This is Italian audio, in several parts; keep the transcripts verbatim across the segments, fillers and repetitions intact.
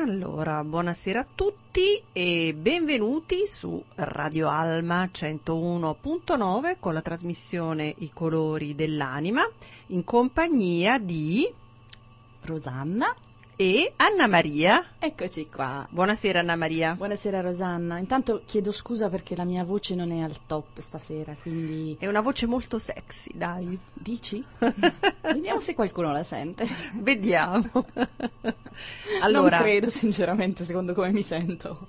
Allora, buonasera a tutti e benvenuti su Radio Alma centouno virgola nove con la trasmissione I colori dell'anima in compagnia di Rosanna e Anna Maria. Eccoci qua. Buonasera Anna Maria. Buonasera Rosanna. Intanto chiedo scusa perché la mia voce non è al top stasera, quindi... È una voce molto sexy, dai. Dici? Vediamo se qualcuno la sente. Vediamo. Allora... Non credo sinceramente, secondo come mi sento.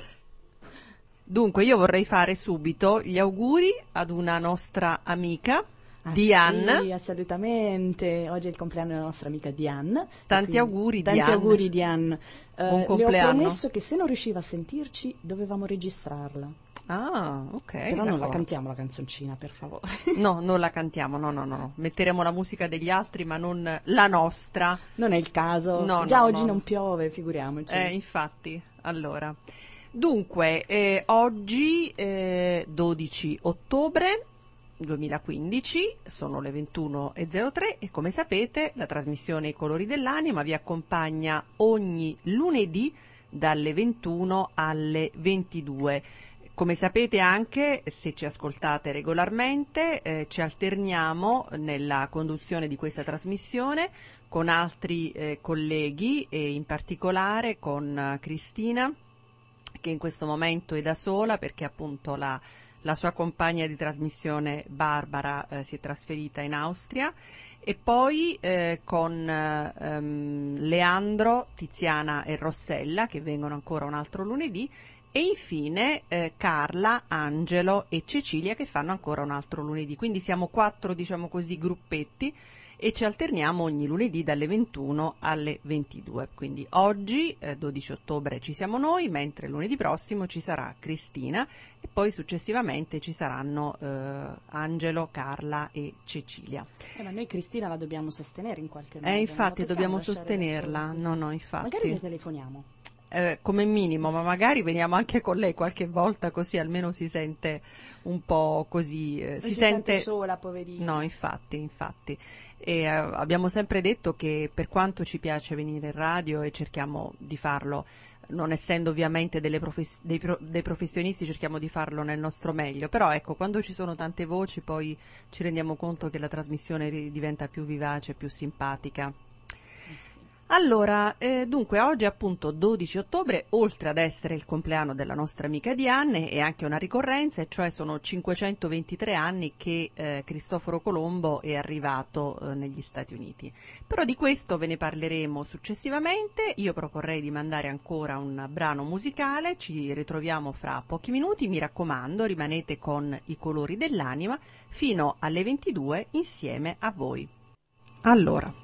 Dunque, io vorrei fare subito gli auguri ad una nostra amica, Ah, Diane. Sì, assolutamente. Oggi è il compleanno della nostra amica Diane. Tanti quindi, auguri, tanti Diane. auguri, Diane. Uh, Buon le ho compleanno. promesso che se non riusciva a sentirci dovevamo registrarla. Ah, ok. Però d'accordo. non la cantiamo la canzoncina, per favore. No, non la cantiamo, no, no, no, no. Metteremo la musica degli altri, ma non la nostra. Non è il caso. No, Già no, oggi no. non piove, figuriamoci. Eh, infatti, allora. Dunque, eh, oggi eh, dodici ottobre duemilaquindici, sono le ventuno e zero tre e come sapete la trasmissione I colori dell'anima vi accompagna ogni lunedì dalle ventuno alle ventidue. Come sapete anche, se ci ascoltate regolarmente, eh, ci alterniamo nella conduzione di questa trasmissione con altri eh, colleghi e in particolare con uh, Cristina, che in questo momento è da sola perché appunto la, la sua compagna di trasmissione Barbara eh, si è trasferita in Austria, e poi eh, con eh, um, Leandro, Tiziana e Rossella che vengono ancora un altro lunedì, e infine eh, Carla, Angelo e Cecilia che fanno ancora un altro lunedì. Quindi siamo quattro, diciamo così, gruppetti e ci alterniamo ogni lunedì dalle ventuno alle ventidue. Quindi oggi, eh, dodici ottobre, ci siamo noi, mentre lunedì prossimo ci sarà Cristina e poi successivamente ci saranno eh, Angelo, Carla e Cecilia. Eh, ma noi Cristina la dobbiamo sostenere in qualche modo. Eh, infatti non la dobbiamo possiamo lasciare da sostenerla. sola così. No, no, infatti. Magari le telefoniamo. Eh, come minimo, ma magari veniamo anche con lei qualche volta, così almeno si sente un po' così, eh, si, si sente sente sola, poverina. No, infatti, infatti. E eh, abbiamo sempre detto che per quanto ci piace venire in radio e cerchiamo di farlo, non essendo ovviamente delle profes- dei, pro- dei professionisti, cerchiamo di farlo nel nostro meglio, però ecco, quando ci sono tante voci poi ci rendiamo conto che la trasmissione ri- diventa più vivace, più simpatica. Eh sì. Allora, eh, dunque oggi appunto dodici ottobre, oltre ad essere il compleanno della nostra amica Diane, è anche una ricorrenza, e cioè sono cinquecentoventitré anni che eh, Cristoforo Colombo è arrivato eh, negli Stati Uniti. Però di questo ve ne parleremo successivamente. Io proporrei di mandare ancora un brano musicale, ci ritroviamo fra pochi minuti, mi raccomando rimanete con I colori dell'anima fino alle ventidue insieme a voi. Allora,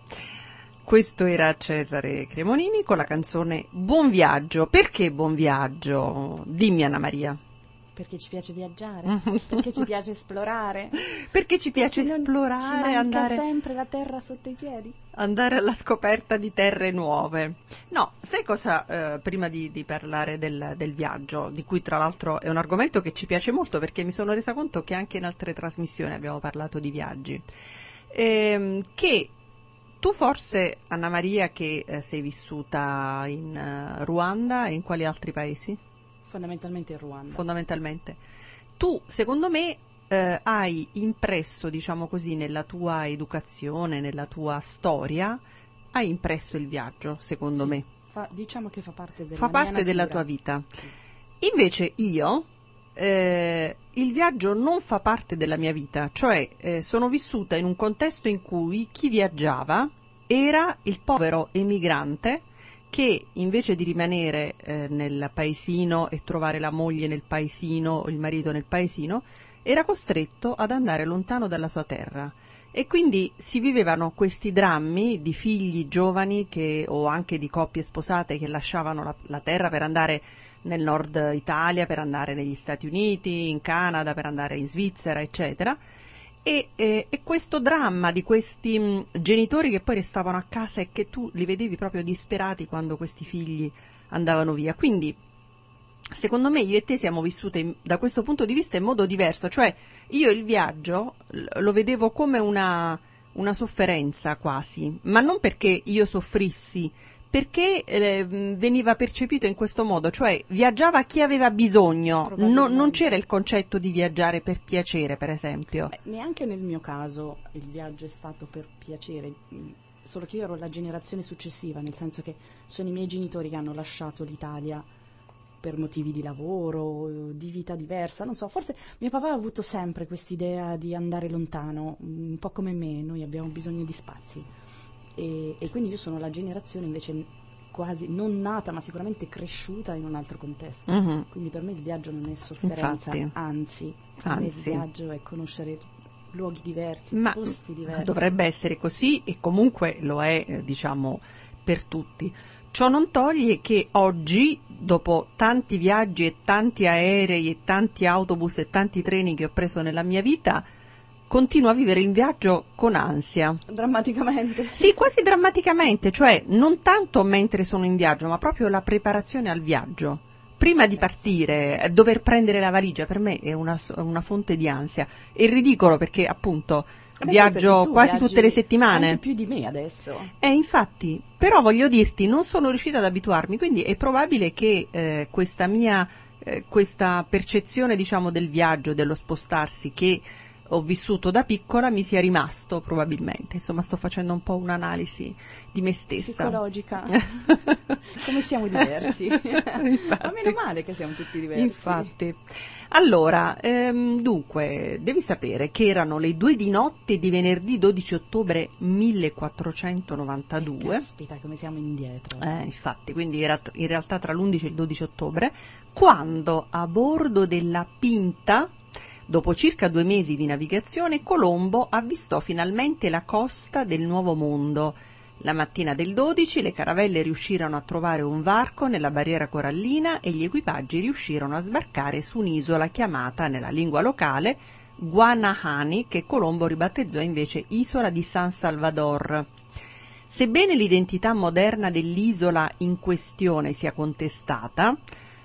questo era Cesare Cremonini con la canzone Buon Viaggio. Perché Buon Viaggio? Dimmi Anna Maria. Perché ci piace viaggiare, perché ci piace esplorare, perché ci piace perché esplorare, ci manca andare, sempre la terra sotto i piedi. andare alla scoperta di terre nuove. No, sai cosa, eh, prima di, di parlare del, del viaggio, di cui tra l'altro è un argomento che ci piace molto perché mi sono resa conto che anche in altre trasmissioni abbiamo parlato di viaggi, ehm, che tu forse, Anna Maria, che eh, sei vissuta in uh, Ruanda e in quali altri paesi? Fondamentalmente in Ruanda. Fondamentalmente. Tu, secondo me, eh, hai impresso, diciamo così, nella tua educazione, nella tua storia, hai impresso il viaggio, secondo Sì, me. Fa, diciamo che fa parte della Fa mia parte della natura. tua vita. Sì. Invece io, eh, il viaggio non fa parte della mia vita, cioè eh, sono vissuta in un contesto in cui chi viaggiava era il povero emigrante che invece di rimanere eh, nel paesino e trovare la moglie nel paesino o il marito nel paesino, era costretto ad andare lontano dalla sua terra. E quindi si vivevano questi drammi di figli giovani che, o anche di coppie sposate che lasciavano la, la terra per andare nel nord Italia, per andare negli Stati Uniti, in Canada, per andare in Svizzera, eccetera. E, e, e questo dramma di questi mh, genitori che poi restavano a casa e che tu li vedevi proprio disperati quando questi figli andavano via. Quindi, secondo me, io e te siamo vissute in, da questo punto di vista in modo diverso. Cioè, io il viaggio lo vedevo come una, una sofferenza quasi, ma non perché io soffrissi perché eh, veniva percepito in questo modo, cioè viaggiava chi aveva bisogno, no, non c'era il concetto di viaggiare per piacere, per esempio. Beh, neanche nel mio caso il viaggio è stato per piacere, solo che io ero la generazione successiva, nel senso che sono i miei genitori che hanno lasciato l'Italia per motivi di lavoro, di vita diversa, non so, forse mio papà ha avuto sempre quest'idea di andare lontano, un po' come me, noi abbiamo bisogno di spazi. E, e quindi io sono la generazione invece quasi non nata ma sicuramente cresciuta in un altro contesto, mm-hmm. quindi per me il viaggio non è sofferenza. Infatti, anzi, per anzi. me il viaggio è conoscere luoghi diversi, ma posti diversi. Dovrebbe essere così e comunque lo è, eh, diciamo, per tutti. Ciò non toglie che oggi, dopo tanti viaggi e tanti aerei e tanti autobus e tanti treni che ho preso nella mia vita, continuo a vivere il viaggio con ansia. Drammaticamente? Sì, quasi drammaticamente, cioè non tanto mentre sono in viaggio, ma proprio la preparazione al viaggio. Prima di partire, dover prendere la valigia, per me è una, una fonte di ansia. È ridicolo perché appunto Beh, viaggio sì, quasi tutte le settimane. Anche più di me adesso. Eh, infatti, però voglio dirti, non sono riuscita ad abituarmi, quindi è probabile che eh, questa mia, eh, questa percezione, diciamo, del viaggio, dello spostarsi che ho vissuto da piccola mi sia rimasto probabilmente. Insomma, sto facendo un po' un'analisi di me stessa. Psicologica. Come siamo diversi. Ma meno male che siamo tutti diversi. Infatti. Allora, ehm, dunque, devi sapere che erano le due di notte di venerdì dodici ottobre millequattrocentonovantadue. Caspita, come siamo indietro. Eh, infatti, quindi era in realtà tra l'undici e il dodici ottobre, quando a bordo della Pinta, dopo circa due mesi di navigazione, Colombo avvistò finalmente la costa del Nuovo Mondo. La mattina del dodici le caravelle riuscirono a trovare un varco nella barriera corallina e gli equipaggi riuscirono a sbarcare su un'isola chiamata nella lingua locale Guanahani, che Colombo ribattezzò invece Isola di San Salvador. Sebbene l'identità moderna dell'isola in questione sia contestata,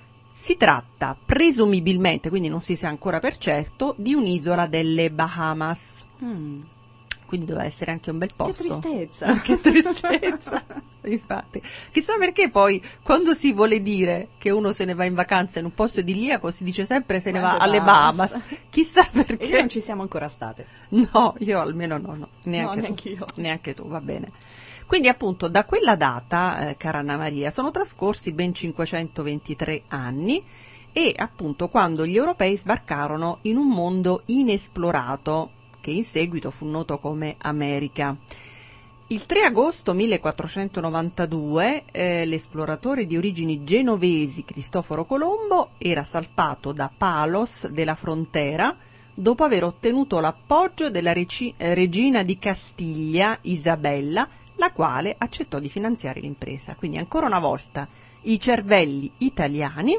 si tratta presumibilmente, quindi non si sa ancora per certo, di un'isola delle Bahamas. Mm. Quindi doveva essere anche un bel posto. Che tristezza! Che tristezza! Infatti. Chissà perché poi, quando si vuole dire che uno se ne va in vacanza in un posto idilliaco, si dice sempre se ne va alle Bahamas. Chissà perché. E noi non ci siamo ancora state. No, io almeno no, no. Neanche no, neanche tu. io. Neanche tu, va bene. Quindi appunto da quella data, eh, cara Anna Maria, sono trascorsi ben cinquecentoventitré anni e appunto quando gli europei sbarcarono in un mondo inesplorato, che in seguito fu noto come America. Il tre agosto millequattrocentonovantadue eh, l'esploratore di origini genovesi Cristoforo Colombo era salpato da Palos della Frontera dopo aver ottenuto l'appoggio della reci- regina di Castiglia, Isabella, la quale accettò di finanziare l'impresa. Quindi ancora una volta i cervelli italiani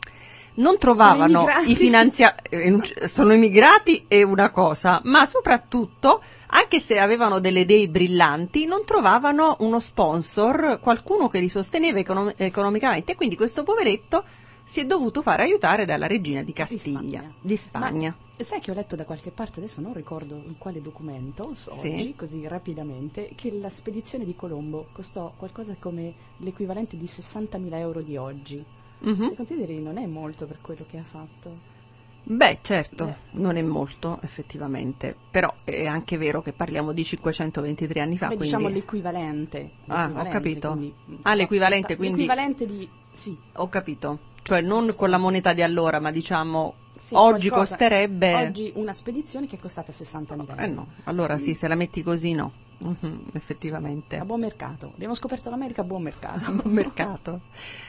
non trovavano i finanziamenti, sono immigrati è una cosa, ma soprattutto, anche se avevano delle idee brillanti, non trovavano uno sponsor, qualcuno che li sosteneva econom- economicamente, e quindi questo poveretto si è dovuto fare aiutare dalla regina di Castiglia, di Spagna. Di Spagna. Ma sai che ho letto da qualche parte, adesso non ricordo in quale documento, so, sì. oggi, così rapidamente, che la spedizione di Colombo costò qualcosa come l'equivalente di sessantamila euro di oggi. Mm-hmm. Se consideri non è molto per quello che ha fatto. Beh, certo, Beh. non è molto effettivamente, però è anche vero che parliamo di cinquecentoventitré anni fa. Beh, quindi... diciamo l'equivalente. Ah, ho capito. Quindi, ah, l'equivalente, quindi... L'equivalente di... sì. Ho capito, cioè non sì, con la moneta di allora, ma diciamo... Sì, oggi qualcosa. Oggi Oggi una spedizione che è costata sessantamila euro. Eh no, allora mm. sì, se la metti così no, mm-hmm, effettivamente. A buon mercato, abbiamo scoperto l'America a buon mercato. A buon mercato.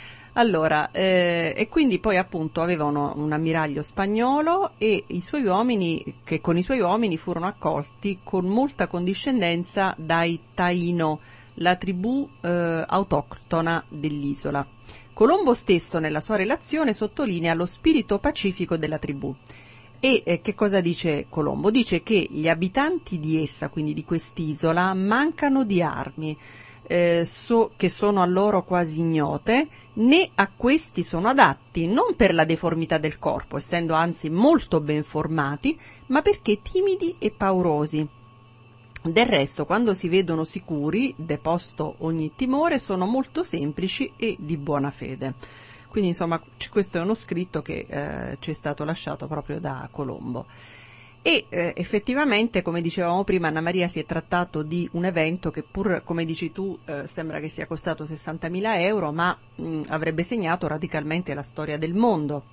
Allora, eh, e quindi poi appunto avevano un ammiraglio spagnolo e i suoi uomini, che con i suoi uomini furono accolti con molta condiscendenza dai Taino, la tribù eh, autoctona dell'isola. Colombo stesso nella sua relazione sottolinea lo spirito pacifico della tribù. E eh, che cosa dice Colombo? Dice che gli abitanti di essa, quindi di quest'isola, mancano di armi, eh, so, che sono a loro quasi ignote, né a questi sono adatti, non per la deformità del corpo, essendo anzi molto ben formati, ma perché timidi e paurosi. Del resto, quando si vedono sicuri, deposto ogni timore, sono molto semplici e di buona fede. Quindi, insomma, c- questo è uno scritto che eh, ci è stato lasciato proprio da Colombo. E eh, effettivamente, come dicevamo prima, Anna Maria, si è trattato di un evento che pur, come dici tu, eh, sembra che sia costato sessantamila euro, ma mh, avrebbe segnato radicalmente la storia del mondo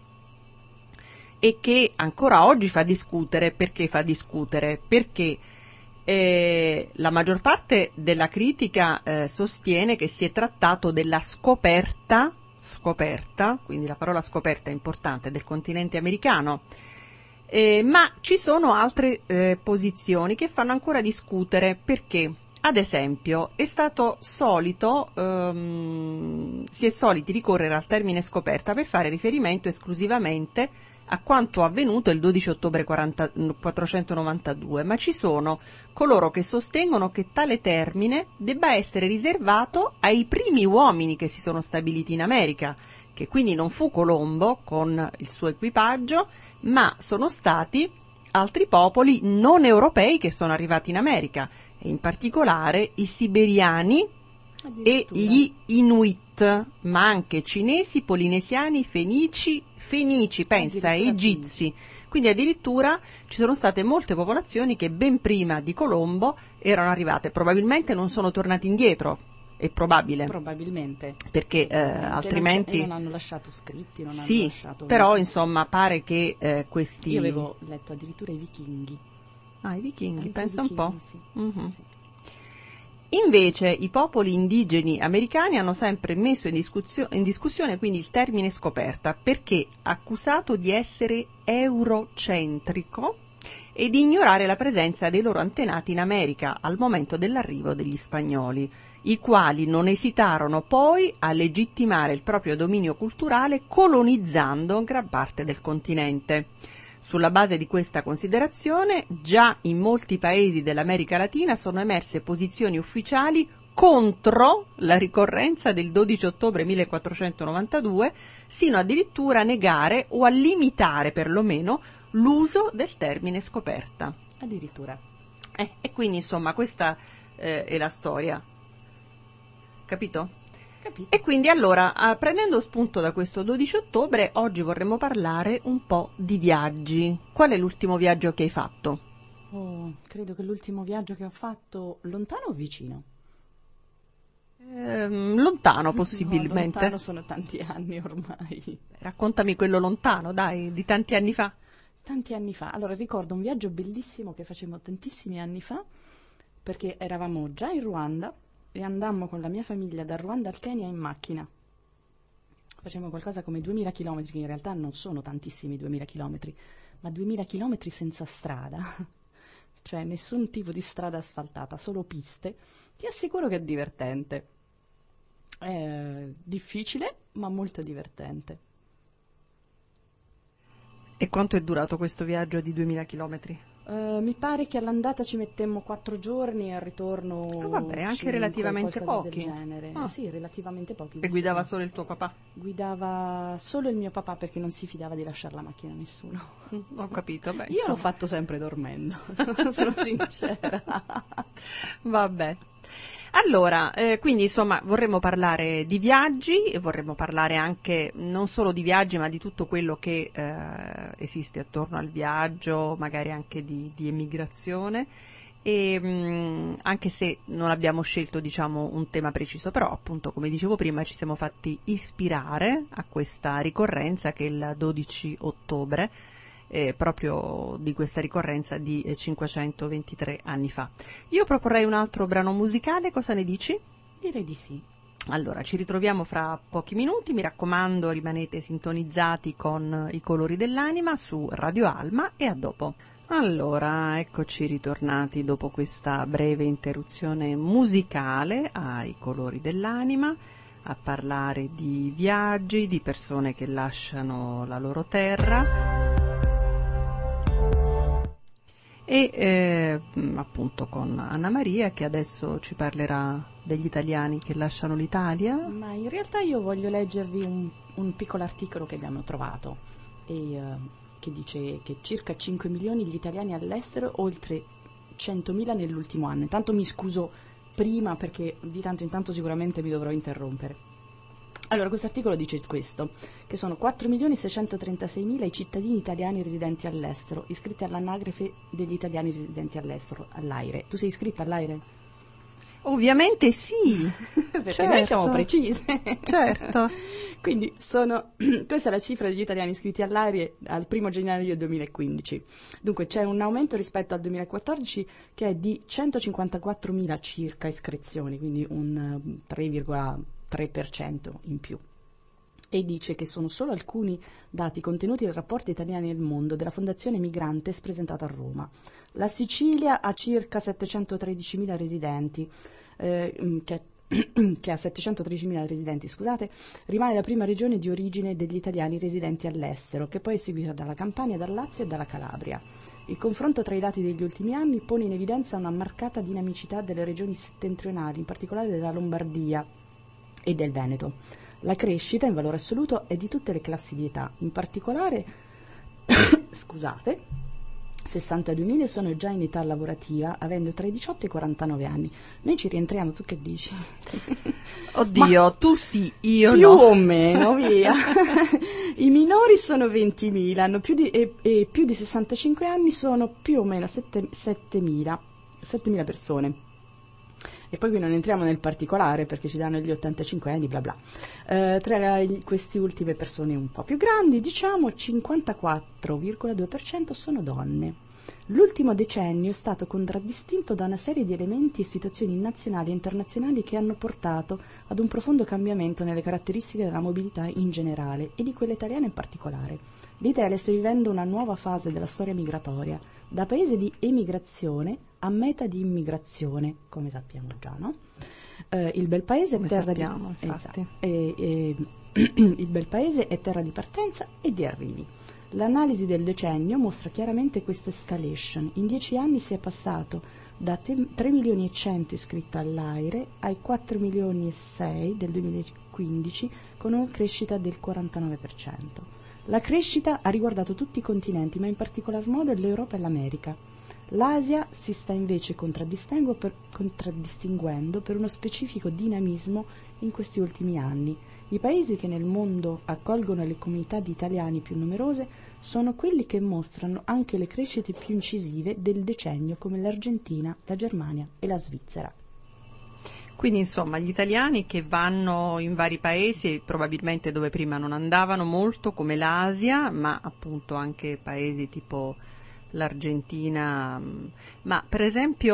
e che ancora oggi fa discutere. Perché fa discutere? Perché eh, la maggior parte della critica eh, sostiene che si è trattato della scoperta, scoperta, quindi la parola scoperta è importante, del continente americano. Eh, ma ci sono altre eh, posizioni che fanno ancora discutere, perché, ad esempio, è stato solito, ehm, si è soliti ricorrere al termine scoperta per fare riferimento esclusivamente a quanto avvenuto il dodici ottobre quattrocentonovantadue, ma ci sono coloro che sostengono che tale termine debba essere riservato ai primi uomini che si sono stabiliti in America, che quindi non fu Colombo con il suo equipaggio, ma sono stati altri popoli non europei che sono arrivati in America, e in particolare i siberiani e gli Inuit, ma anche cinesi, polinesiani, fenici, fenici, pensa, e egizi. Quindi addirittura ci sono state molte popolazioni che ben prima di Colombo erano arrivate, probabilmente non sono tornati indietro. È probabile. Probabilmente. Perché eh, altrimenti... Non, non hanno lasciato scritti, non sì, hanno lasciato... però insomma pare che eh, questi... Io avevo letto addirittura i vichinghi. Ah, i vichinghi, Anche pensa i vichinghi, un po'. Sì. Mm-hmm. Sì. Invece i popoli indigeni americani hanno sempre messo in, discussio- in discussione quindi il termine scoperta, perché accusato di essere eurocentrico e di ignorare la presenza dei loro antenati in America al momento dell'arrivo degli spagnoli, i quali non esitarono poi a legittimare il proprio dominio culturale colonizzando gran parte del continente. Sulla base di questa considerazione, già in molti paesi dell'America Latina sono emerse posizioni ufficiali contro la ricorrenza del dodici ottobre millequattrocentonovantadue, sino addirittura a negare o a limitare perlomeno l'uso del termine scoperta. Addirittura. Eh, e quindi insomma questa eh, è la storia. Capito? Capito. E quindi allora, eh, prendendo spunto da questo dodici ottobre, oggi vorremmo parlare un po' di viaggi. Qual è l'ultimo viaggio che hai fatto? Oh, credo che l'ultimo viaggio che ho fatto, lontano o vicino? Ehm, lontano possibilmente. No, lontano sono tanti anni ormai. Raccontami quello lontano, dai, di tanti anni fa. Tanti anni fa. Allora, ricordo un viaggio bellissimo che facemmo tantissimi anni fa, perché eravamo già in Ruanda e andammo con la mia famiglia dal Ruanda al Kenya in macchina. Facemmo qualcosa come duemila chilometri, che in realtà non sono tantissimi duemila chilometri, ma duemila chilometri senza strada, cioè nessun tipo di strada asfaltata, solo piste. Ti assicuro che è divertente. È difficile, ma molto divertente. E quanto è durato questo viaggio di duemila chilometri? Uh, mi pare che all'andata ci mettemmo quattro giorni e al ritorno ah, vabbè, anche cinque, relativamente pochi. Del genere. Ah. Sì, relativamente pochi. E guidava solo il tuo papà? Guidava solo il mio papà, perché non si fidava di lasciare la macchina a nessuno. Mm, ho capito. Beh, Io insomma. l'ho fatto sempre dormendo, sono sincera. Vabbè. Allora, eh, quindi insomma vorremmo parlare di viaggi e vorremmo parlare anche non solo di viaggi, ma di tutto quello che eh, esiste attorno al viaggio, magari anche di, di emigrazione, e mh, anche se non abbiamo scelto, diciamo, un tema preciso, però appunto, come dicevo prima, ci siamo fatti ispirare a questa ricorrenza che è il dodici ottobre, Eh, proprio di questa ricorrenza di eh, cinquecentoventitré anni fa. Io proporrei un altro brano musicale, cosa ne dici? Direi di sì. Allora, ci ritroviamo fra pochi minuti, mi raccomando rimanete sintonizzati con i colori dell'anima su Radio Alma e a dopo. Allora, eccoci ritornati dopo questa breve interruzione musicale ai colori dell'anima, a parlare di viaggi, di persone che lasciano la loro terra. E eh, appunto con Anna Maria che adesso ci parlerà degli italiani che lasciano l'Italia. Ma in realtà io voglio leggervi un, un piccolo articolo che abbiamo trovato e, uh, che dice che circa cinque milioni gli italiani all'estero, oltre centomila nell'ultimo anno. Intanto mi scuso prima perché di tanto in tanto sicuramente mi dovrò interrompere. Allora, questo articolo dice questo, che sono quattro milioni seicentotrentasei mila i cittadini italiani residenti all'estero, iscritti all'anagrafe degli italiani residenti all'estero, all'AIRE. Tu sei iscritta all'AIRE? Ovviamente sì, perché certo. Noi siamo precise. Certo. Quindi sono, questa è la cifra degli italiani iscritti all'AIRE al primo gennaio duemilaquindici. Dunque c'è un aumento rispetto al duemilaquattordici che è di centocinquantaquattromila circa iscrizioni, quindi un tre virgola tre per cento in più. E dice che sono solo alcuni dati contenuti nel rapporto Italiani nel mondo della Fondazione Migrantes presentato a Roma. La Sicilia ha circa settecentotredicimila residenti, eh, che, che ha settecentotredicimila residenti, scusate, rimane la prima regione di origine degli italiani residenti all'estero, che poi è seguita dalla Campania, dal Lazio e dalla Calabria. Il confronto tra i dati degli ultimi anni pone in evidenza una marcata dinamicità delle regioni settentrionali, in particolare della Lombardia e del Veneto. La crescita in valore assoluto è di tutte le classi di età, in particolare scusate, sessantaduemila sono già in età lavorativa, avendo tra i diciotto e i quarantanove anni. Noi ci rientriamo, tu che dici? Oddio, ma tu sì, io più no. Più o meno, via. I minori sono ventimila, hanno più di, e, e più di sessantacinque anni sono più o meno settemila persone. E poi qui non entriamo nel particolare perché ci danno gli ottantacinque anni, bla bla. Eh, tra gli, queste ultime persone un po' più grandi, diciamo, cinquantaquattro virgola due per cento sono donne. L'ultimo decennio è stato contraddistinto da una serie di elementi e situazioni nazionali e internazionali che hanno portato ad un profondo cambiamento nelle caratteristiche della mobilità in generale e di quella italiana in particolare. L'Italia sta vivendo una nuova fase della storia migratoria, da paese di emigrazione a meta di immigrazione, come sappiamo già, no? Eh, il bel paese come è terra sappiamo, di infatti. esatto, e, e, il bel paese è terra di partenza e di arrivi. L'analisi del decennio mostra chiaramente questa escalation. In dieci anni si è passato da tre milioni e cento iscritti all'AIRE ai quattro milioni e sei del duemilaquindici, con una crescita del quarantanove per cento. La crescita ha riguardato tutti i continenti, ma in particolar modo l'Europa e l'America. L'Asia si sta invece contraddistinguendo per, contraddistinguendo per uno specifico dinamismo in questi ultimi anni. I paesi che nel mondo accolgono le comunità di italiani più numerose sono quelli che mostrano anche le crescite più incisive del decennio, come l'Argentina, la Germania e la Svizzera. Quindi insomma gli italiani che vanno in vari paesi, probabilmente dove prima non andavano molto, come l'Asia, ma appunto anche paesi tipo l'Argentina, ma per esempio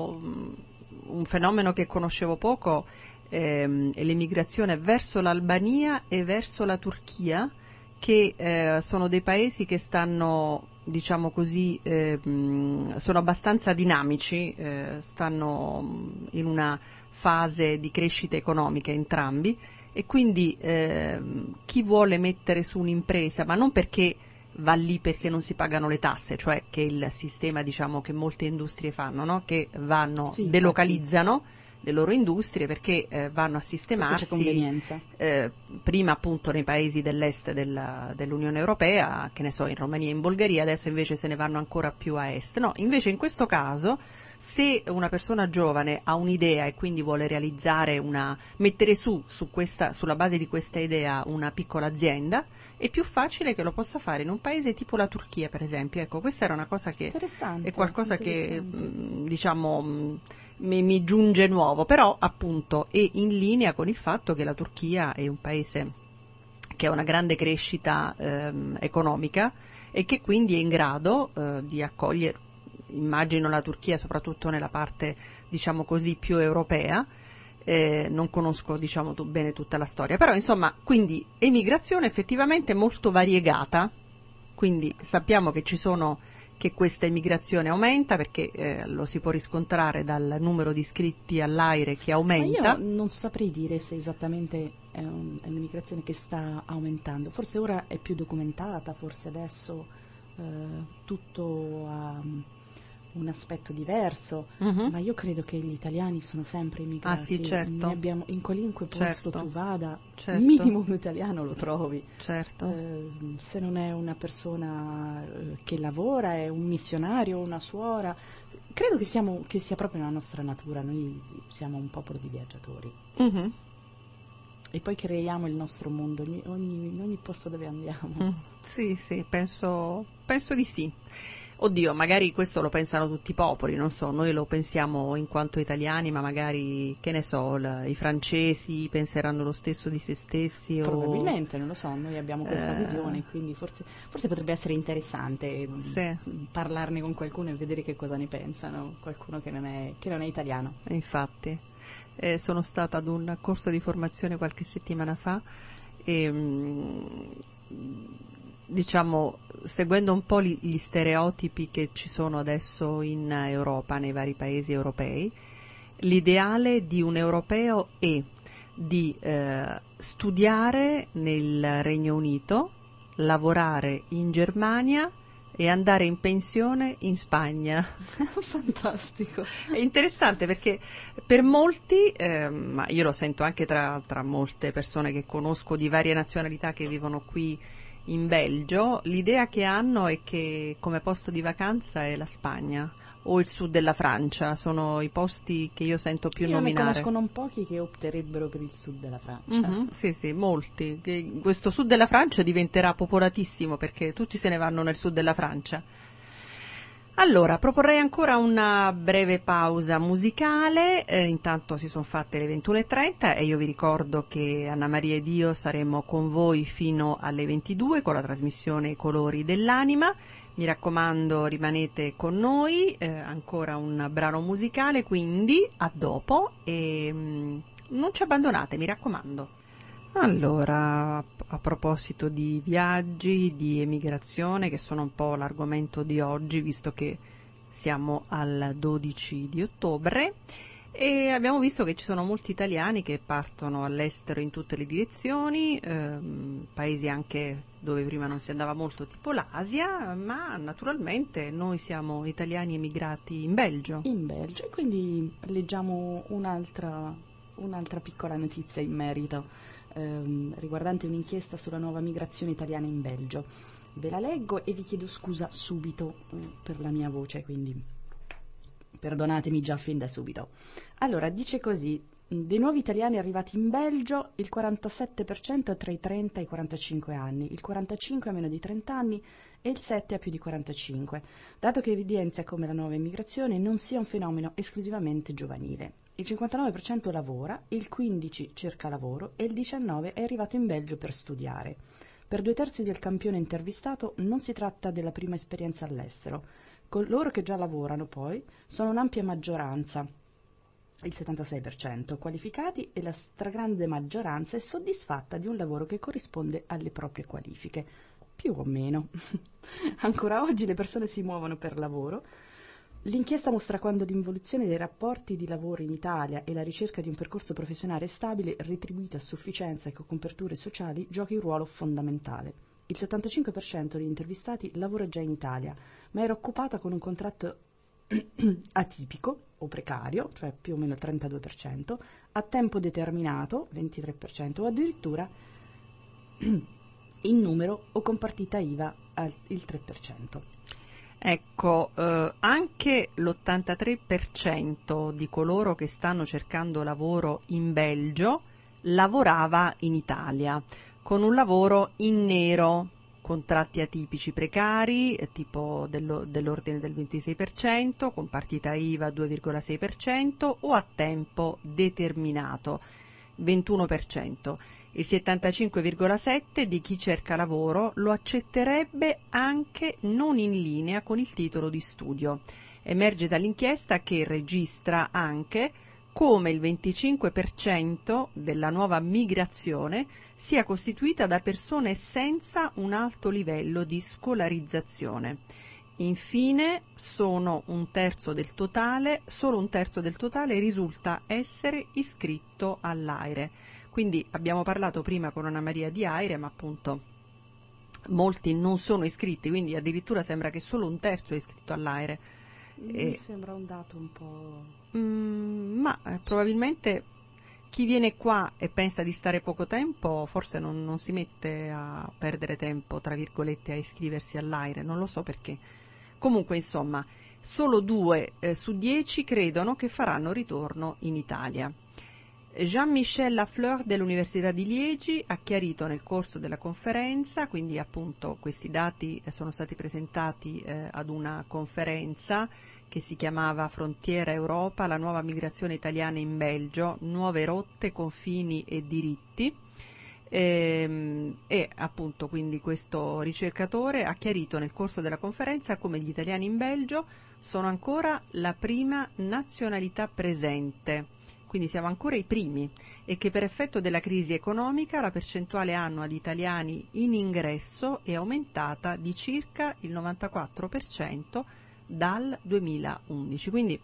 un fenomeno che conoscevo poco ehm, è l'emigrazione verso l'Albania e verso la Turchia, che eh, sono dei paesi che stanno, diciamo così, eh, sono abbastanza dinamici, eh, stanno in una fase di crescita economica entrambi, e quindi eh, chi vuole mettere su un'impresa, ma non perché va lì perché non si pagano le tasse, cioè che il sistema, diciamo, che molte industrie fanno, no? Che vanno, sì, delocalizzano infatti le loro industrie perché eh, vanno a sistemarsi, c'è convenienza. Eh, prima appunto nei paesi dell'est della, dell'Unione Europea, che ne so, in Romania e in Bulgaria, adesso invece se ne vanno ancora più a est. No, invece in questo caso, se una persona giovane ha un'idea e quindi vuole realizzare una, mettere su, su questa, sulla base di questa idea una piccola azienda, è più facile che lo possa fare in un paese tipo la Turchia, per esempio. Ecco, questa era una cosa che è qualcosa che mh, diciamo mh, mi, mi giunge nuovo, però appunto è in linea con il fatto che la Turchia è un paese che ha una grande crescita ehm, economica e che quindi è in grado eh, di accogliere, immagino la Turchia soprattutto nella parte, diciamo così, più europea. Eh, non conosco, diciamo, tu, bene tutta la storia, però insomma, quindi emigrazione effettivamente molto variegata, quindi sappiamo che ci sono, che questa emigrazione aumenta perché eh, lo si può riscontrare dal numero di iscritti all'AIRE che aumenta. Ma io non saprei dire se esattamente è, un, è un'emigrazione che sta aumentando, forse ora è più documentata, forse adesso eh, tutto ha un aspetto diverso, uh-huh. ma io credo che gli italiani sono sempre immigrati. Ah sì, certo. Ne abbiamo, in qualunque posto certo. tu vada, certo. il minimo un italiano lo trovi. Certo. Eh, se non è una persona che lavora, è un missionario, una suora, Credo che, siamo, che sia proprio nella nostra natura, noi siamo un popolo di viaggiatori. Mm-hmm. E poi creiamo il nostro mondo ogni, ogni, in ogni posto dove andiamo. Mm, sì, sì, penso, penso di sì. Oddio, magari questo lo pensano tutti i popoli, non so, noi lo pensiamo in quanto italiani, ma magari, che ne so, l- i francesi penseranno lo stesso di se stessi o... Probabilmente, non lo so, noi abbiamo questa Eh, visione, quindi forse, forse potrebbe essere interessante sì. mm, parlarne con qualcuno e vedere che cosa ne pensano, qualcuno che non è, che non è italiano. Infatti, eh, sono stata ad un corso di formazione qualche settimana fa e mm, diciamo, seguendo un po' li- gli stereotipi che ci sono adesso in Europa, nei vari paesi europei, l'ideale di un europeo è di eh, studiare nel Regno Unito, lavorare in Germania e andare in pensione in Spagna. Fantastico. È interessante perché per molti, eh, ma io lo sento anche tra, tra molte persone che conosco di varie nazionalità che vivono qui in Belgio, l'idea che hanno è che come posto di vacanza è la Spagna o il sud della Francia, sono i posti che io sento più Io ne nominare. conosco non pochi che opterebbero per il sud della Francia. Mhm, sì, sì, molti. Che questo sud della Francia diventerà popolatissimo perché tutti se ne vanno nel sud della Francia. Allora, proporrei ancora una breve pausa musicale, eh, intanto si sono fatte le ventuno e trenta e io vi ricordo che Anna Maria ed io saremo con voi fino alle ventidue con la trasmissione Colori dell'Anima. Mi raccomando, rimanete con noi, eh, ancora un brano musicale, quindi a dopo e mm, non ci abbandonate, mi raccomando. Allora, a proposito di viaggi, di emigrazione, che sono un po' l'argomento di oggi, visto che siamo al dodici di ottobre, e abbiamo visto che ci sono molti italiani che partono all'estero in tutte le direzioni, ehm, paesi anche dove prima non si andava molto, tipo l'Asia, ma naturalmente noi siamo italiani emigrati in Belgio. In Belgio, e quindi leggiamo un'altra, un'altra piccola notizia in merito, ehm, riguardante un'inchiesta sulla nuova migrazione italiana in Belgio. Ve la leggo e vi chiedo scusa subito eh, per la mia voce, quindi perdonatemi già fin da subito. Allora, dice così: dei nuovi italiani arrivati in Belgio, il quarantasette per cento ha tra i trenta e i quarantacinque anni, il quarantacinque per cento ha meno di trenta anni e il sette per cento ha più di quarantacinque, dato che evidenzia come la nuova immigrazione non sia un fenomeno esclusivamente giovanile. Il cinquantanove per cento lavora, il quindici per cento cerca lavoro e il diciannove per cento è arrivato in Belgio per studiare. Per due terzi del campione intervistato non si tratta della prima esperienza all'estero. Coloro che già lavorano, poi, sono un'ampia maggioranza, il settantasei per cento, qualificati, e la stragrande maggioranza è soddisfatta di un lavoro che corrisponde alle proprie qualifiche, più o meno. Ancora oggi le persone si muovono per lavoro. L'inchiesta mostra quando l'involuzione dei rapporti di lavoro in Italia e la ricerca di un percorso professionale stabile, retribuito a sufficienza e con coperture sociali, giochi un ruolo fondamentale. Il settantacinque per cento degli intervistati lavora già in Italia, ma era occupata con un contratto atipico o precario, cioè più o meno il trentadue per cento, a tempo determinato, ventitré per cento, o addirittura in numero o con partita I V A al il tre per cento. Ecco, eh, anche l'ottantatré per cento di coloro che stanno cercando lavoro in Belgio lavorava in Italia, con un lavoro in nero, contratti atipici precari, eh, tipo dello- dell'ordine del ventisei per cento, con partita I V A due virgola sei per cento o a tempo determinato, ventuno per cento. Il settantacinque virgola sette per cento di chi cerca lavoro lo accetterebbe anche non in linea con il titolo di studio. Emerge dall'inchiesta che registra anche come il venticinque per cento della nuova migrazione sia costituita da persone senza un alto livello di scolarizzazione. Infine, sono un terzo del totale, solo un terzo del totale risulta essere iscritto all'AIRE. Quindi abbiamo parlato prima con Anna Maria di AIRE, ma appunto molti non sono iscritti, quindi addirittura sembra che solo un terzo è iscritto all'AIRE. Mi E, sembra un dato un po'... mm, ma eh, probabilmente chi viene qua e pensa di stare poco tempo forse non, non si mette a perdere tempo, tra virgolette, a iscriversi all'AIRE, non lo so perché. Comunque, insomma, solo due eh, su dieci credono che faranno ritorno in Italia. Jean-Michel Lafleur dell'Università di Liegi ha chiarito nel corso della conferenza, quindi appunto questi dati sono stati presentati eh, ad una conferenza che si chiamava Frontiera Europa, la nuova migrazione italiana in Belgio, nuove rotte, confini e diritti. E, e appunto quindi questo ricercatore ha chiarito nel corso della conferenza come gli italiani in Belgio sono ancora la prima nazionalità presente, quindi siamo ancora i primi, e che per effetto della crisi economica la percentuale annua di italiani in ingresso è aumentata di circa il novantaquattro per cento dal duemilaundici. Quindi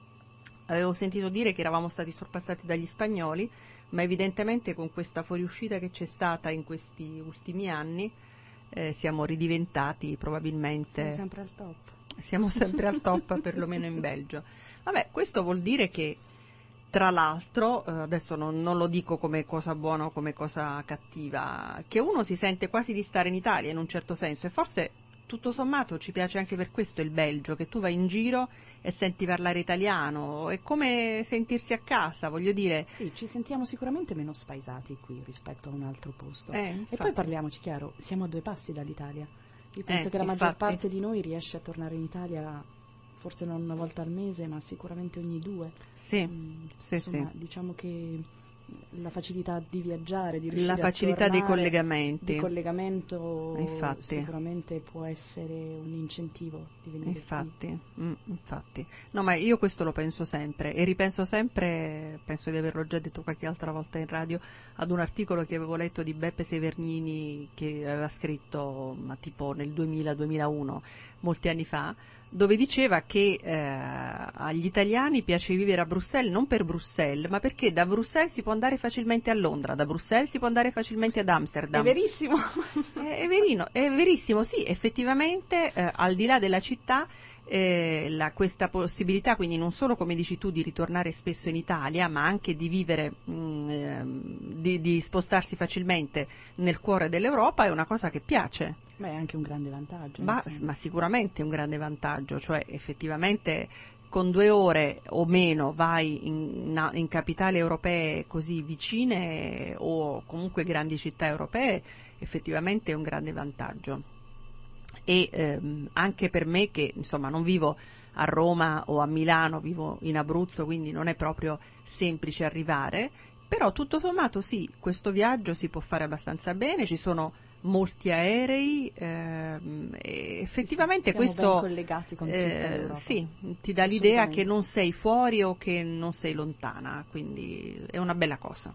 avevo sentito dire che eravamo stati sorpassati dagli spagnoli, ma evidentemente con questa fuoriuscita che c'è stata in questi ultimi anni eh, siamo ridiventati probabilmente... Siamo sempre al top. Siamo sempre al top, perlomeno in Belgio. Vabbè, questo vuol dire che, tra l'altro, eh, adesso non, non lo dico come cosa buona o come cosa cattiva, che uno si sente quasi di stare in Italia in un certo senso, e forse tutto sommato ci piace anche per questo il Belgio, che tu vai in giro e senti parlare italiano, è come sentirsi a casa, voglio dire. Sì, ci sentiamo sicuramente meno spaesati qui rispetto a un altro posto. Eh, e poi parliamoci chiaro, siamo a due passi dall'Italia. Io penso eh, che la infatti. maggior parte di noi riesce a tornare in Italia, forse non una volta al mese, ma sicuramente ogni due. Sì, mm, sì, insomma, sì. Diciamo che la facilità di viaggiare, di riuscire La facilità a dei tornare, collegamenti. di collegamento Infatti. sicuramente può essere un incentivo di venire Infatti, mm, infatti. No, ma io questo lo penso sempre e ripenso sempre, penso di averlo già detto qualche altra volta in radio, ad un articolo che avevo letto di Beppe Severnini che aveva scritto ma tipo nel duemila duemilauno, molti anni fa, dove diceva che eh, agli italiani piace vivere a Bruxelles non per Bruxelles, ma perché da Bruxelles si può andare facilmente a Londra, da Bruxelles si può andare facilmente ad Amsterdam. È verissimo. È, è, verino, è verissimo, sì, effettivamente eh, al di là della città eh, la, questa possibilità, quindi non solo come dici tu di ritornare spesso in Italia, ma anche di vivere, mh, eh, di, di spostarsi facilmente nel cuore dell'Europa è una cosa che piace. Ma è anche un grande vantaggio. Ma, ma sicuramente è un grande vantaggio, cioè effettivamente con due ore o meno vai in, in capitali europee così vicine o comunque grandi città europee, effettivamente è un grande vantaggio. E ehm, anche per me che insomma non vivo a Roma o a Milano, vivo in Abruzzo, quindi non è proprio semplice arrivare, però tutto sommato sì, questo viaggio si può fare abbastanza bene, ci sono molti aerei, ehm, e effettivamente siamo questo ben collegati con tutta eh, l'Europa. sì, ti dà l'idea che non sei fuori o che non sei lontana, quindi è una bella cosa.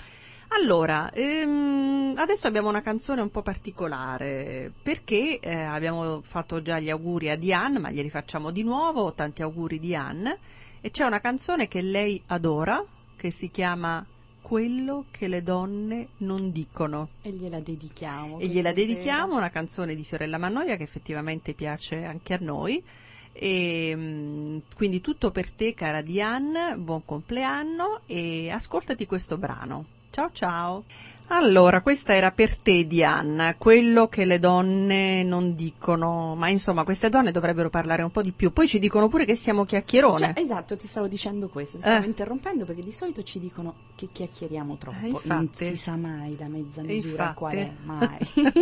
Allora, ehm, adesso abbiamo una canzone un po' particolare perché eh, abbiamo fatto già gli auguri a Diane, ma glieli facciamo di nuovo, tanti auguri Diane, e c'è una canzone che lei adora che si chiama Quello che le donne non dicono. E gliela dedichiamo. E gliela sera. dedichiamo, una canzone di Fiorella Mannoia che effettivamente piace anche a noi. E, mh, quindi tutto per te cara Diane, buon compleanno e ascoltati questo brano. Ciao ciao. Allora, questa era per te Diane, quello che le donne non dicono, ma insomma queste donne dovrebbero parlare un po' di più, poi ci dicono pure che siamo chiacchierone. Cioè, esatto, ti stavo dicendo questo, ti stavo eh. interrompendo perché di solito ci dicono che chiacchieriamo troppo, eh, non si sa mai la mezza misura infatti. qual è, mai.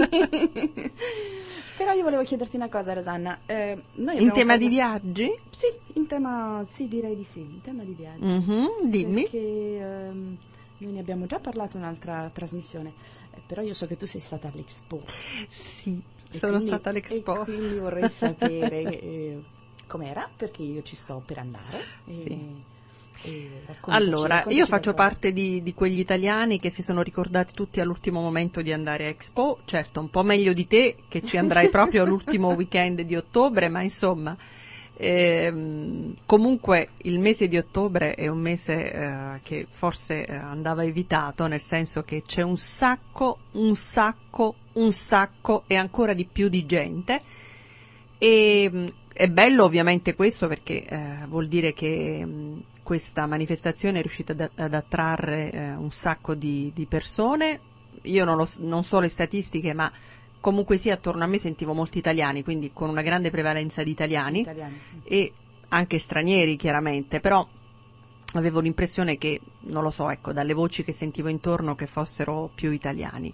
Però io volevo chiederti una cosa Rosanna. Eh, noi in tema parlato... di viaggi? Sì, in tema, sì direi di sì, in tema di viaggi. Mm-hmm, dimmi. Perché... Ehm, noi ne abbiamo già parlato in un'altra trasmissione, eh, però io so che tu sei stata all'Expo. Sì, e sono quindi, stata all'Expo. E quindi vorrei sapere eh, com'era, perché io ci sto per andare. E, sì. e allora, raccontaci io faccio qualcosa. parte di, di quegli italiani che si sono ricordati tutti all'ultimo momento di andare a Expo, certo un po' meglio di te che ci andrai proprio all'ultimo weekend di ottobre, ma insomma... Eh, comunque il mese di ottobre è un mese eh, che forse eh, andava evitato, nel senso che c'è un sacco, un sacco, un sacco e ancora di più di gente e mh, è bello ovviamente questo perché eh, vuol dire che mh, questa manifestazione è riuscita ad, ad attrarre eh, un sacco di, di persone. Io non, lo, non so le statistiche, ma comunque sia attorno a me sentivo molti italiani, quindi con una grande prevalenza di italiani, Italiani. e anche stranieri chiaramente, però avevo l'impressione che, non lo so, ecco, dalle voci che sentivo intorno, che fossero più italiani.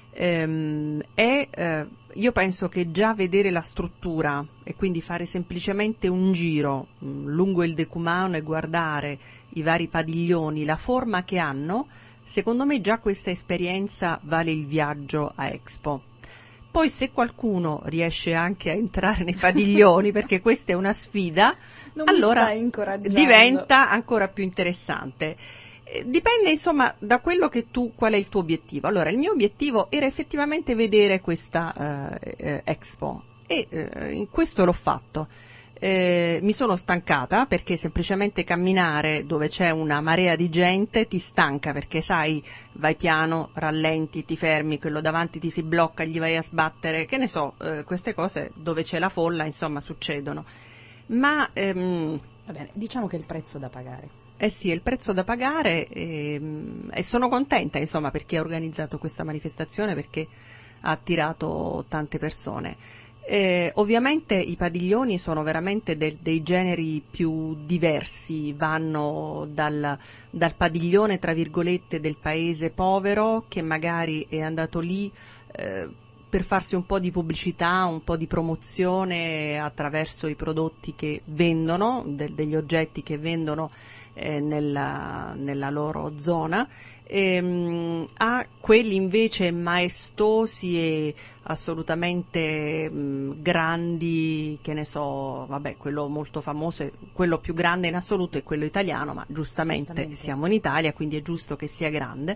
Ehm, e eh, io penso che già vedere la struttura e quindi fare semplicemente un giro mh, lungo il decumano e guardare i vari padiglioni, la forma che hanno, secondo me già questa esperienza vale il viaggio a Expo. Poi se qualcuno riesce anche a entrare nei padiglioni, perché questa è una sfida, Non mi allora stai incoraggiando. diventa ancora più interessante. Eh, Dipende insomma da quello che tu, qual è il tuo obiettivo. Allora, il mio obiettivo era effettivamente vedere questa eh, eh, Expo e eh, in questo l'ho fatto. Eh, mi sono stancata perché semplicemente camminare dove c'è una marea di gente ti stanca, perché sai, vai piano, rallenti, ti fermi, quello davanti ti si blocca, gli vai a sbattere, che ne so, eh, queste cose dove c'è la folla insomma succedono. Ma ehm, Va bene, diciamo che è il prezzo da pagare. eh sì, è il prezzo da pagare, ehm, e sono contenta insomma per chi ha organizzato questa manifestazione, perché ha attirato tante persone. Eh, ovviamente i padiglioni sono veramente de- dei generi più diversi, vanno dal, dal padiglione tra virgolette del paese povero, che magari è andato lì eh, per farsi un po' di pubblicità, un po' di promozione attraverso i prodotti che vendono, de- degli oggetti che vendono eh, nella, nella loro zona, ehm, a quelli invece maestosi e assolutamente mh, grandi, che ne so, vabbè, quello molto famoso, è- quello più grande in assoluto è quello italiano, ma giustamente, Giustamente. siamo in Italia, quindi è giusto che sia grande.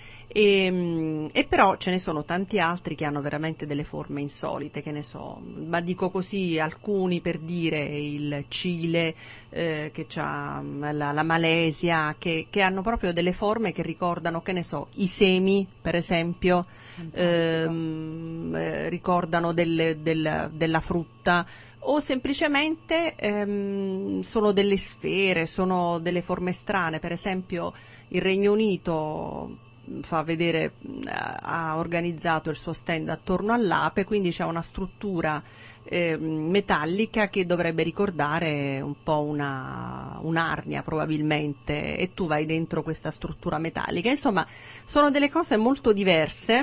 E, mh, e però ce ne sono tanti altri che hanno veramente delle forme insolite, che ne so, ma dico così alcuni per dire: il Cile, eh, che c'ha mh, la, la Malesia, che, che hanno proprio delle forme che ricordano, che ne so, i semi, per esempio, Fantastico. ehm, eh, ricordano del- del- della frutta, o semplicemente ehm, sono delle sfere, sono delle forme strane. Per esempio il Regno Unito mh, fa vedere, mh, ha organizzato il suo stand attorno all'ape, quindi c'è una struttura eh, metallica che dovrebbe ricordare un po' una, un'arnia probabilmente, e tu vai dentro questa struttura metallica. Insomma, sono delle cose molto diverse,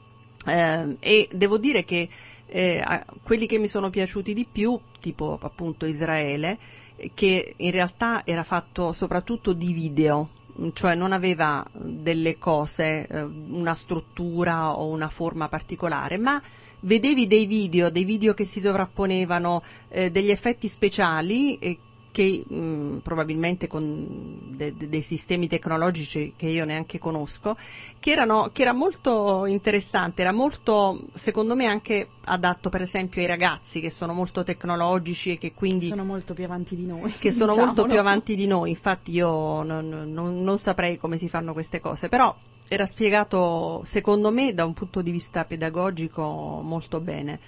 eh, e devo dire che eh, a- quelli che mi sono piaciuti di più, tipo appunto Israele, eh, che in realtà era fatto soprattutto di video, mh, cioè non aveva delle cose, eh, una struttura o una forma particolare, ma vedevi dei video, dei video che si sovrapponevano, eh, degli effetti speciali, eh, che mh, probabilmente con de- de- dei sistemi tecnologici che io neanche conosco, che erano, che era molto interessante, era molto, secondo me, anche adatto per esempio ai ragazzi che sono molto tecnologici e che quindi Sono molto più avanti di noi. che sono diciamolo. molto più avanti di noi. Infatti io non, non- non saprei come si fanno queste cose, però era spiegato secondo me da un punto di vista pedagogico molto bene.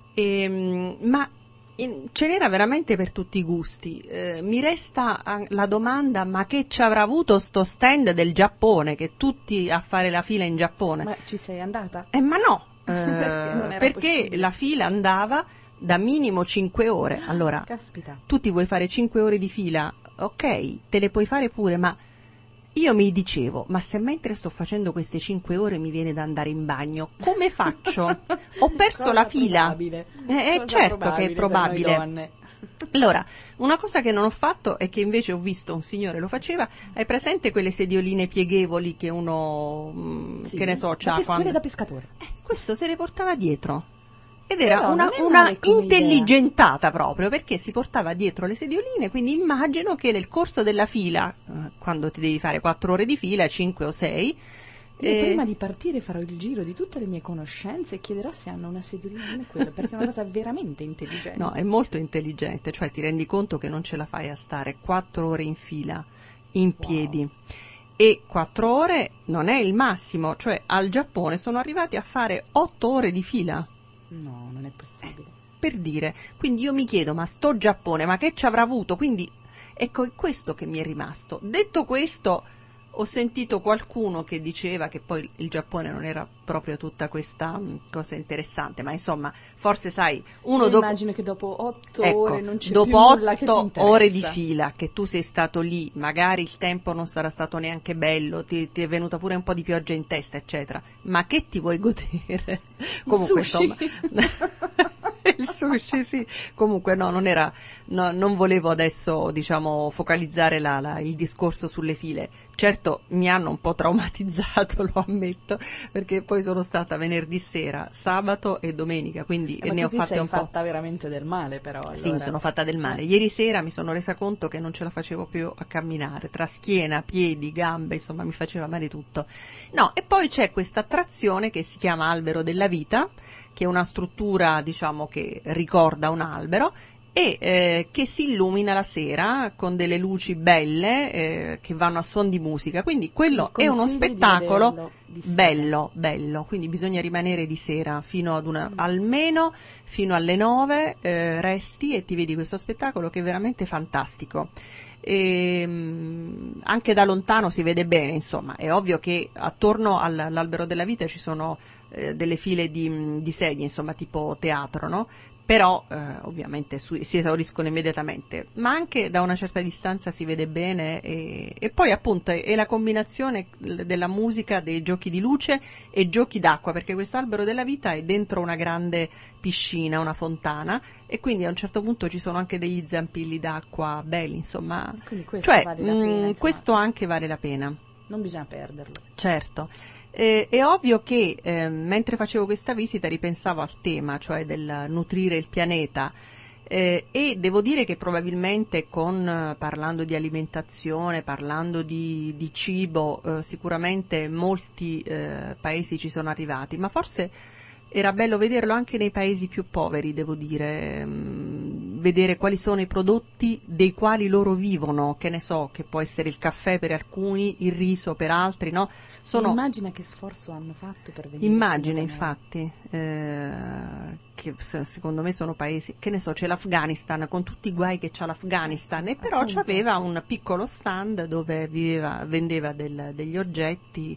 Ehm, ma in- ce n'era veramente per tutti i gusti. Eh, mi resta an- la domanda: ma che ci avrà avuto sto stand del Giappone, che tutti a fare la fila in Giappone? Ma ci sei andata? Eh, ma no, eh, Perché non era perché possibile. la fila andava da minimo cinque ore. Allora, Caspita. tu ti vuoi fare cinque ore di fila? Ok, te le puoi fare pure, ma io mi dicevo: ma se mentre sto facendo queste cinque ore mi viene da andare in bagno, come faccio? Ho perso Cosa la fila. probabile. Eh, eh, Cosa certo che è per noi probabile. donne. Allora, una cosa che non ho fatto e che invece ho visto un signore lo faceva: hai presente quelle sedioline pieghevoli che uno, mh, Sì, che ne so, da c'ha pes- quando... quelle da pescatore. Eh, questo se le portava dietro. Ed era Però una, non è una male come intelligentata proprio, perché si portava dietro le sedioline, quindi immagino che nel corso della fila, eh, quando ti devi fare quattro ore di fila, cinque o sei, Io eh, prima di partire farò il giro di tutte le mie conoscenze e chiederò se hanno una sedolina come quella, perché è una cosa veramente intelligente. no, è molto intelligente, cioè ti rendi conto che non ce la fai a stare quattro ore in fila, in Wow. piedi. E quattro ore non è il massimo, cioè al Giappone sono arrivati a fare otto ore di fila. No, non è possibile. Per dire, quindi io mi chiedo: ma sto Giappone, ma che ci avrà avuto? Quindi ecco, è questo che mi è rimasto. Detto questo, ho sentito qualcuno che diceva che poi il Giappone non era proprio tutta questa mh, cosa interessante, ma insomma, forse sai, uno Io dopo... immagino che dopo otto Ecco, ore non c'è dopo più nulla che ti otto interessa. ore di fila che tu sei stato lì, magari il tempo non sarà stato neanche bello, ti, ti è venuta pure un po' di pioggia in testa, eccetera, ma che ti vuoi godere? Comunque, sushi. insomma... il sushi, sì. Comunque no, non era, no, non volevo adesso, diciamo, focalizzare la, la, il discorso sulle file. Certo, mi hanno un po' traumatizzato, lo ammetto, perché poi sono stata venerdì sera, sabato e domenica, quindi Eh, ma ne tu ho ti fatte sei un po'. fatta veramente del male, però. Allora. Sì, mi sono fatta del male. Eh. Ieri sera mi sono resa conto che non ce la facevo più a camminare, tra schiena, piedi, gambe, insomma mi faceva male tutto. No, e poi c'è questa attrazione che si chiama Albero della Vita, che è una struttura, diciamo, che ricorda un albero e eh, che si illumina la sera con delle luci belle eh, che vanno a suon di musica. Quindi quello Quindi è uno consigli di spettacolo vederlo di sera. bello, bello. Quindi bisogna rimanere di sera fino ad una, Mm. almeno fino alle nove, eh, resti e ti vedi questo spettacolo che è veramente fantastico. E, mh, anche da lontano si vede bene, insomma, è ovvio che attorno al, all'albero della vita ci sono eh, delle file di, di sedie, insomma, tipo teatro, no? Però eh, ovviamente su, si esauriscono immediatamente, ma anche da una certa distanza si vede bene e, e poi appunto è, è la combinazione della musica, dei giochi di luce e giochi d'acqua, perché questo albero della vita è dentro una grande piscina, una fontana, e quindi a un certo punto ci sono anche degli zampilli d'acqua belli, insomma, Quindi questo cioè vale la mh, pena, insomma. questo anche vale la pena. Non bisogna perderlo. Certo. Eh, è ovvio che eh, mentre facevo questa visita ripensavo al tema, cioè del nutrire il pianeta, eh, e devo dire che probabilmente con, eh, parlando di alimentazione, parlando di, di cibo, eh, sicuramente molti eh, paesi ci sono arrivati, ma forse era bello vederlo anche nei paesi più poveri, devo dire, mh, vedere quali sono i prodotti dei quali loro vivono, che ne so, che può essere il caffè per alcuni, il riso per altri, no? Sono Immagina che sforzo hanno fatto per venire. immagine, fino da noi. infatti, eh, che se- secondo me sono paesi, che ne so, c'è l'Afghanistan, con tutti i guai che c'ha l'Afghanistan, e però Appunto. c'aveva un piccolo stand dove viveva, vendeva del- degli oggetti.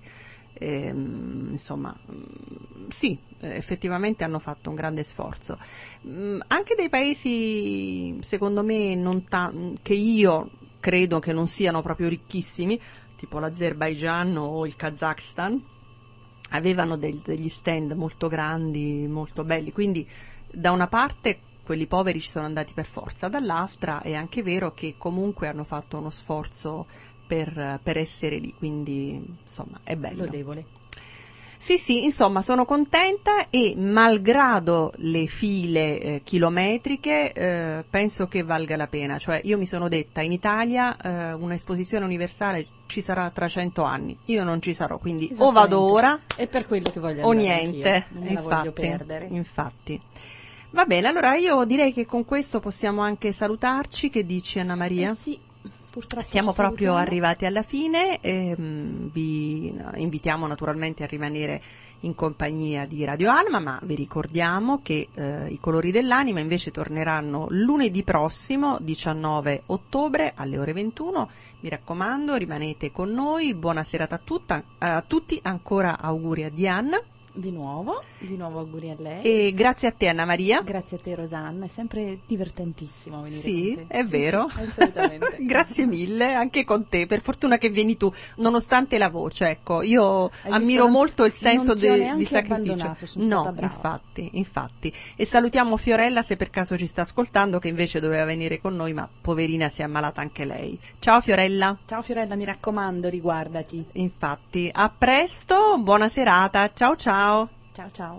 Ehm, insomma, mm, sì, eh, effettivamente hanno fatto un grande sforzo. Mm, anche dei paesi, secondo me, non ta- che io credo che non siano proprio ricchissimi, tipo l'Azerbaigian o il Kazakhstan, avevano del- degli stand molto grandi, molto belli. Quindi, da una parte, quelli poveri ci sono andati per forza, dall'altra è anche vero che comunque hanno fatto uno sforzo per, per essere lì, quindi insomma è bello. Lodevole. Sì, sì, insomma sono contenta e malgrado le file eh, chilometriche eh, penso che valga la pena, cioè io mi sono detta in Italia eh, un'esposizione universale ci sarà tra cento anni, io non ci sarò, quindi o vado ora È per quello che voglio o andare niente, anch'io. Non me la voglio infatti, perdere. infatti. Va bene, allora io direi che con questo possiamo anche salutarci, che dici Anna Maria? Eh sì, purtroppo Siamo ci proprio salutiamo. arrivati alla fine, ehm, vi invitiamo naturalmente a rimanere in compagnia di Radio Alma, ma vi ricordiamo che eh, i colori dell'anima invece torneranno lunedì prossimo, diciannove ottobre alle ore ventuno. Mi raccomando, rimanete con noi, buona serata a, tutta, a tutti, ancora auguri a Diane. Di nuovo, di nuovo auguri a lei. E grazie a te Anna Maria. Grazie a te Rosanna, è sempre divertentissimo venire Sì, con te. è Sì, vero. sì, assolutamente. Grazie mille, anche con te, per fortuna che vieni tu, nonostante la voce, ecco, io Hai ammiro visto? molto il senso Non ti ho de- neanche di sacrificio. abbandonato, sono No, stata brava. infatti, infatti. E salutiamo Fiorella se per caso ci sta ascoltando, che invece doveva venire con noi, ma poverina si è ammalata anche lei. Ciao Fiorella. Ciao Fiorella, mi raccomando, riguardati. Infatti, a presto, buona serata, ciao ciao. Ciao ciao.